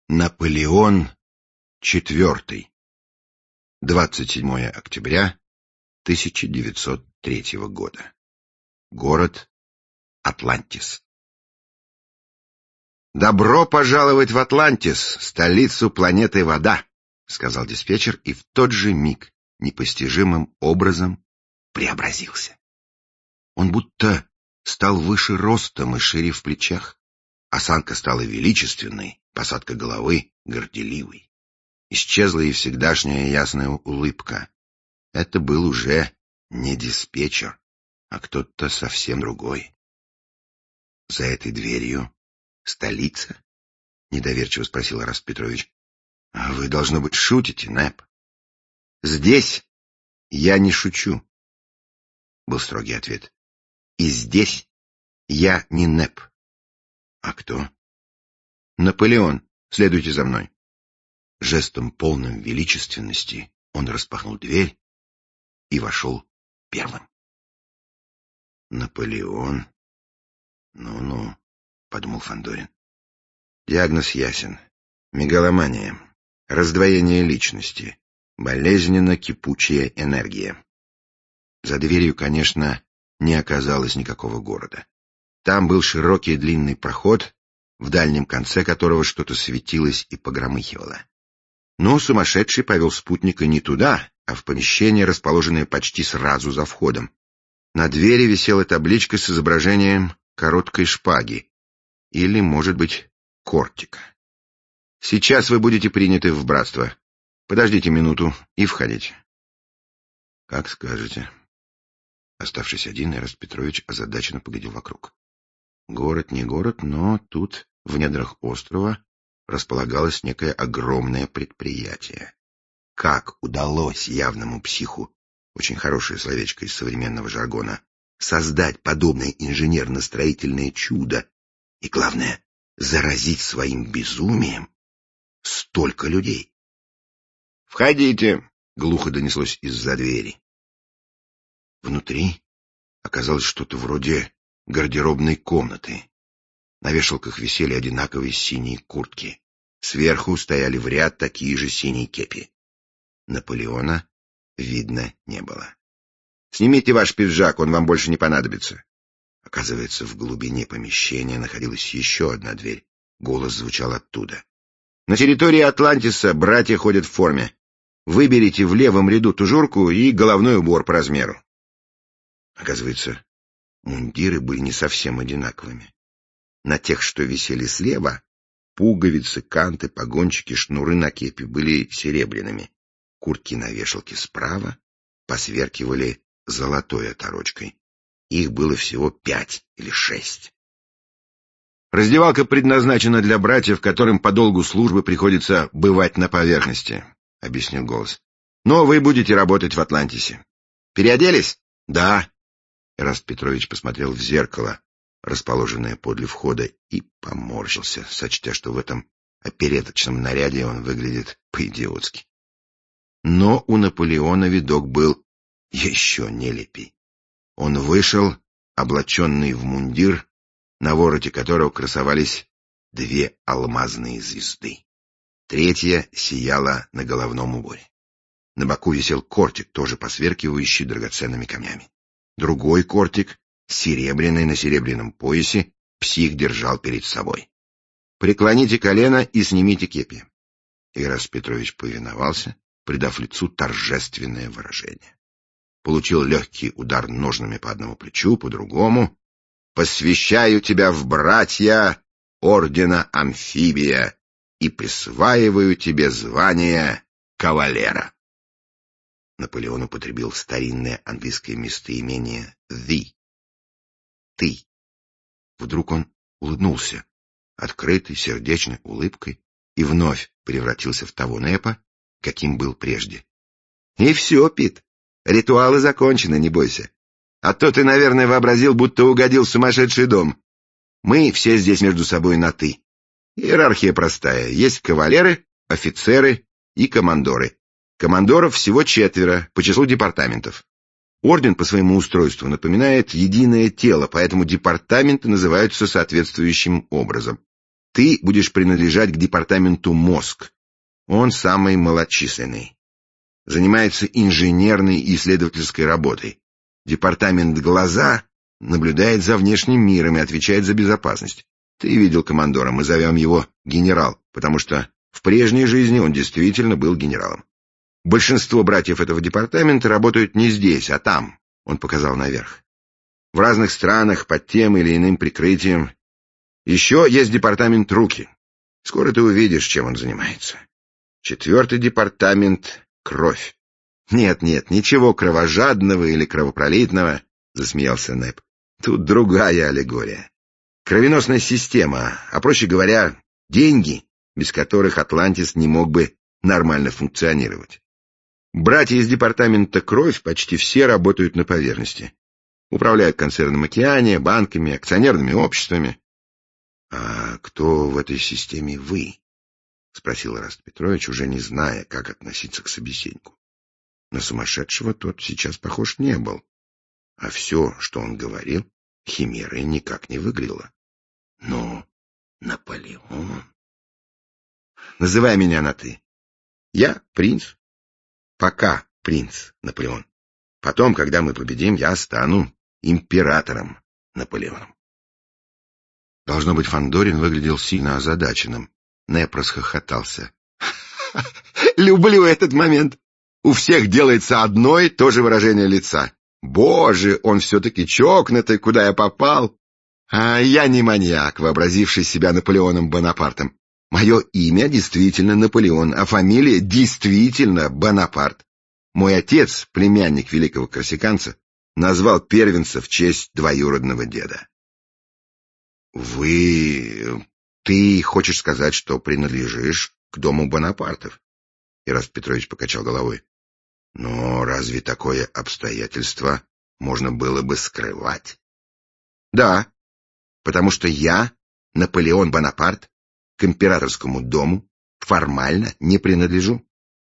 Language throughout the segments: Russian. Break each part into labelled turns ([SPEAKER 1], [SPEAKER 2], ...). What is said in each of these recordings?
[SPEAKER 1] Наполеон IV. 27 октября 1903 года. Город Атлантис. «Добро пожаловать в Атлантис, столицу планеты Вода», — сказал диспетчер, и в тот же миг непостижимым образом преобразился. Он будто стал выше ростом и шире в плечах. Осанка стала величественной, посадка головы горделивой. Исчезла и всегдашняя ясная улыбка. Это был уже не диспетчер, а кто-то совсем другой. За этой дверью столица? Недоверчиво спросил Эраст Петрович. Вы, должно быть, шутите, Нэп. Здесь я не шучу, был строгий ответ. И здесь я не Нэп. А кто? Наполеон. Следуйте за мной. Жестом полным величественности он распахнул дверь и вошел первым. Наполеон. Ну-ну, подумал Фандорин. Диагноз ясен. Мегаломания, раздвоение личности, болезненно-кипучая энергия. За дверью, конечно, не оказалось никакого города. Там был широкий длинный проход, в дальнем конце которого что-то светилось и погромыхивало. Но сумасшедший повел спутника не туда, а в помещение, расположенное почти сразу за входом. На двери висела табличка с изображением короткой шпаги, или, может быть, кортика. «Сейчас вы будете приняты в братство. Подождите минуту и входите». «Как скажете». Оставшись один, Эраст Петрович озадаченно поглядел вокруг. Город не город, но тут, в недрах острова, располагалось некое огромное предприятие. Как удалось явному психу, очень хорошее словечко из современного жаргона, создать подобное инженерно-строительное чудо и, главное, заразить своим безумием столько людей? «Входите!» — глухо донеслось из-за двери. Внутри оказалось что-то вроде гардеробной комнаты. На вешалках висели одинаковые синие куртки. Сверху стояли в ряд такие же синие кепи. Наполеона видно не было. «Снимите ваш пиджак, он вам больше не понадобится». Оказывается, в глубине помещения находилась еще одна дверь. Голос звучал оттуда. «На территории Атлантиса братья ходят в форме. Выберите в левом ряду тужурку и головной убор по размеру». Оказывается, мундиры были не совсем одинаковыми. На тех, что висели слева, пуговицы, канты, погончики, шнуры на кепи были серебряными. Куртки на вешалке справа посверкивали золотой оторочкой. Их было всего 5 или 6. «Раздевалка предназначена для братьев, которым по долгу службы приходится бывать на поверхности», — объяснил голос. «Но вы будете работать в Атлантисе. Переоделись?» «Да». Эраст Петрович посмотрел в зеркало, расположенное подле входа, и поморщился, сочтя, что в этом опереточном наряде он выглядит по-идиотски. Но у Наполеона видок был еще нелепей. Он вышел, облаченный в мундир, на вороте которого красовались 2 алмазные звезды. 3 сияла на головном уборе. На боку висел кортик, тоже посверкивающий драгоценными камнями. Другой кортик, серебряный на серебряном поясе, псих держал перед собой. «Преклоните колено и снимите кепи». Эраст Петрович повиновался, придав лицу торжественное выражение. Получил легкий удар ножнами по одному плечу, по другому. «Посвящаю тебя в братья ордена Амфибия и присваиваю тебе звание кавалера». Наполеон употребил старинное английское местоимение «the» — «ты». Вдруг он улыбнулся, открытой, сердечной улыбкой, и вновь превратился в того Нэпа, каким был прежде. «И все, Пит, ритуалы закончены, не бойся. А то ты, наверное, вообразил, будто угодил в сумасшедший дом. Мы все здесь между собой на «ты». Иерархия простая. Есть кавалеры, офицеры и командоры. Командоров всего 4 по числу департаментов. Орден по своему устройству напоминает единое тело, поэтому департаменты называются соответствующим образом. Ты будешь принадлежать к департаменту «Мозг». Он самый малочисленный. Занимается инженерной и исследовательской работой. Департамент «Глаза» наблюдает за внешним миром и отвечает за безопасность. Ты видел командора, мы зовем его генерал, потому что в прежней жизни он действительно был генералом. Большинство братьев этого департамента работают не здесь, а там, он показал наверх. В разных странах под тем или иным прикрытием. Еще есть департамент «Руки». Скоро ты увидишь, чем он занимается. 4-й департамент — «Кровь». Нет, ничего кровожадного или кровопролитного, засмеялся Нэп. Тут другая аллегория. Кровеносная система, а проще говоря, деньги, без которых Атлантис не мог бы нормально функционировать. Братья из департамента «Кровь» почти все работают на поверхности. Управляют концерном «Океания», банками, акционерными обществами. — А кто в этой системе вы? — спросил Эраст Петрович, уже не зная, как относиться к собеседнику. На сумасшедшего тот сейчас похож не был. А все, что он говорил, химерой никак не выглядело. Но Наполеон... Называй меня на «ты». Я принц. Пока принц Наполеон. Потом, когда мы победим, я стану императором Наполеоном. Должно быть, Фандорин выглядел сильно озадаченным. Нэп расхохотался. Люблю этот момент. У всех делается одно и то же выражение лица. Боже, он все-таки чокнутый, куда я попал. А я не маньяк, вообразивший себя Наполеоном Бонапартом. Мое имя действительно Наполеон, а фамилия действительно Бонапарт. Мой отец, племянник великого корсиканца, назвал первенца в честь двоюродного деда. Ты хочешь сказать, что принадлежишь к дому Бонапартов? Эраст Петрович покачал головой. Но разве такое обстоятельство можно было бы скрывать? Да, потому что я, Наполеон Бонапарт, к императорскому дому формально не принадлежу.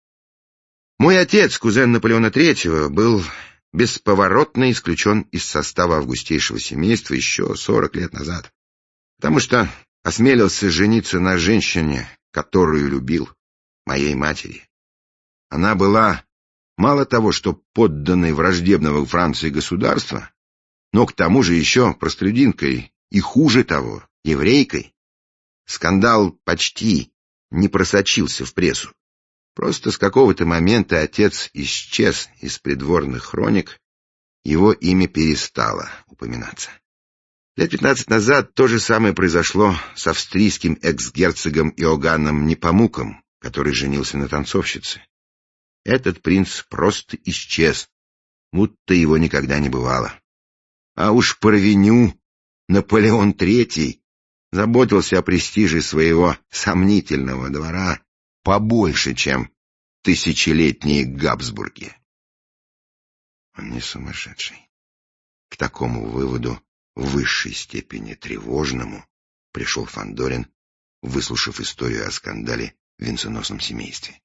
[SPEAKER 1] Мой отец, кузен Наполеона III, был бесповоротно исключен из состава августейшего семейства еще 40 лет назад, потому что осмелился жениться на женщине, которую любил, моей матери. Она была мало того, что подданной враждебного Франции государства, но к тому же еще простолюдинкой и, хуже того, еврейкой. Скандал почти не просочился в прессу. Просто с какого-то момента отец исчез из придворных хроник, его имя перестало упоминаться. Лет 15 назад то же самое произошло с австрийским экс-герцогом Иоганном Непомуком, который женился на танцовщице. Этот принц просто исчез, будто его никогда не бывало. А уж по рвеню Наполеон III заботился о престиже своего сомнительного двора побольше, чем тысячелетние Габсбурги. Он не сумасшедший. К такому выводу, в высшей степени тревожному, пришел Фандорин, выслушав историю о скандале в венценосном семействе.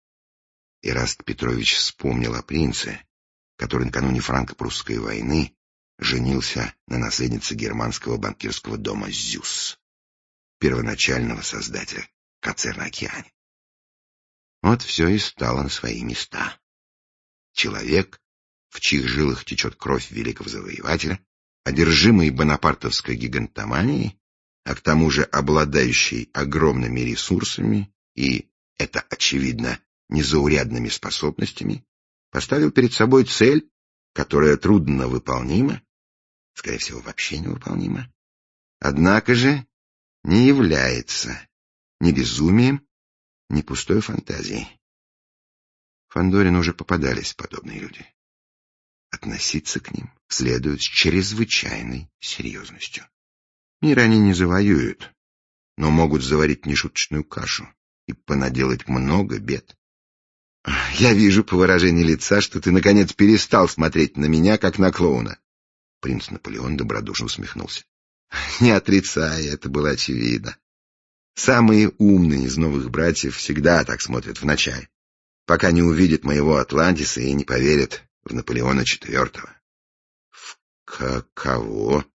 [SPEAKER 1] Эраст Петрович вспомнил о принце, который накануне франко-прусской войны женился на наследнице германского банкирского дома Зюсс, первоначального создателя концерна «Океания». Вот все и стало на свои места. Человек, в чьих жилах течет кровь великого завоевателя, одержимый бонапартовской гигантоманией, а к тому же обладающий огромными ресурсами и, это очевидно, незаурядными способностями, поставил перед собой цель, которая трудно выполнима, скорее всего, вообще невыполнима, однако же не является ни безумием, ни пустой фантазией. Фандорину уже попадались подобные люди. Относиться к ним следует с чрезвычайной серьезностью. Мир они не завоюют, но могут заварить нешуточную кашу и понаделать много бед. Я вижу по выражению лица, что ты, наконец, перестал смотреть на меня, как на клоуна. Принц Наполеон добродушно усмехнулся. Не отрицай, это было очевидно. Самые умные из новых братьев всегда так смотрят вначале, пока не увидят моего Атлантиса и не поверят в Наполеона IV. В кого?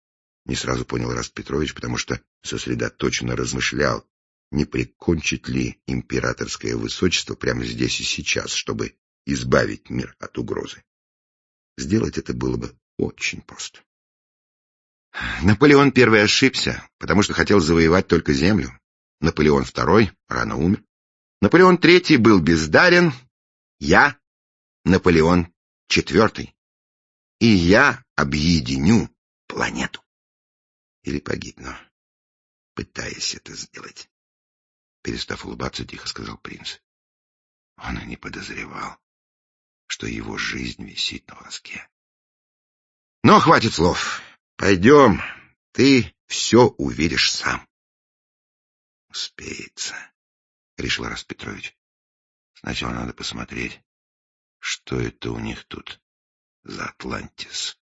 [SPEAKER 1] Не сразу понял Раст Петрович, потому что сосредоточенно размышлял, не прикончить ли императорское высочество прямо здесь и сейчас, чтобы избавить мир от угрозы. Сделать это было бы очень просто. Наполеон I ошибся, потому что хотел завоевать только землю. Наполеон II рано умер. Наполеон III был бездарен. Я Наполеон IV. И я объединю планету. Или погибну, пытаясь это сделать. Перестав улыбаться, тихо сказал принц. Он и не подозревал, что его жизнь висит на волоске. Но хватит слов. Пойдем, ты все увидишь сам. Успеется, решил Раст Петрович. Сначала надо посмотреть, что это у них тут за Атлантис.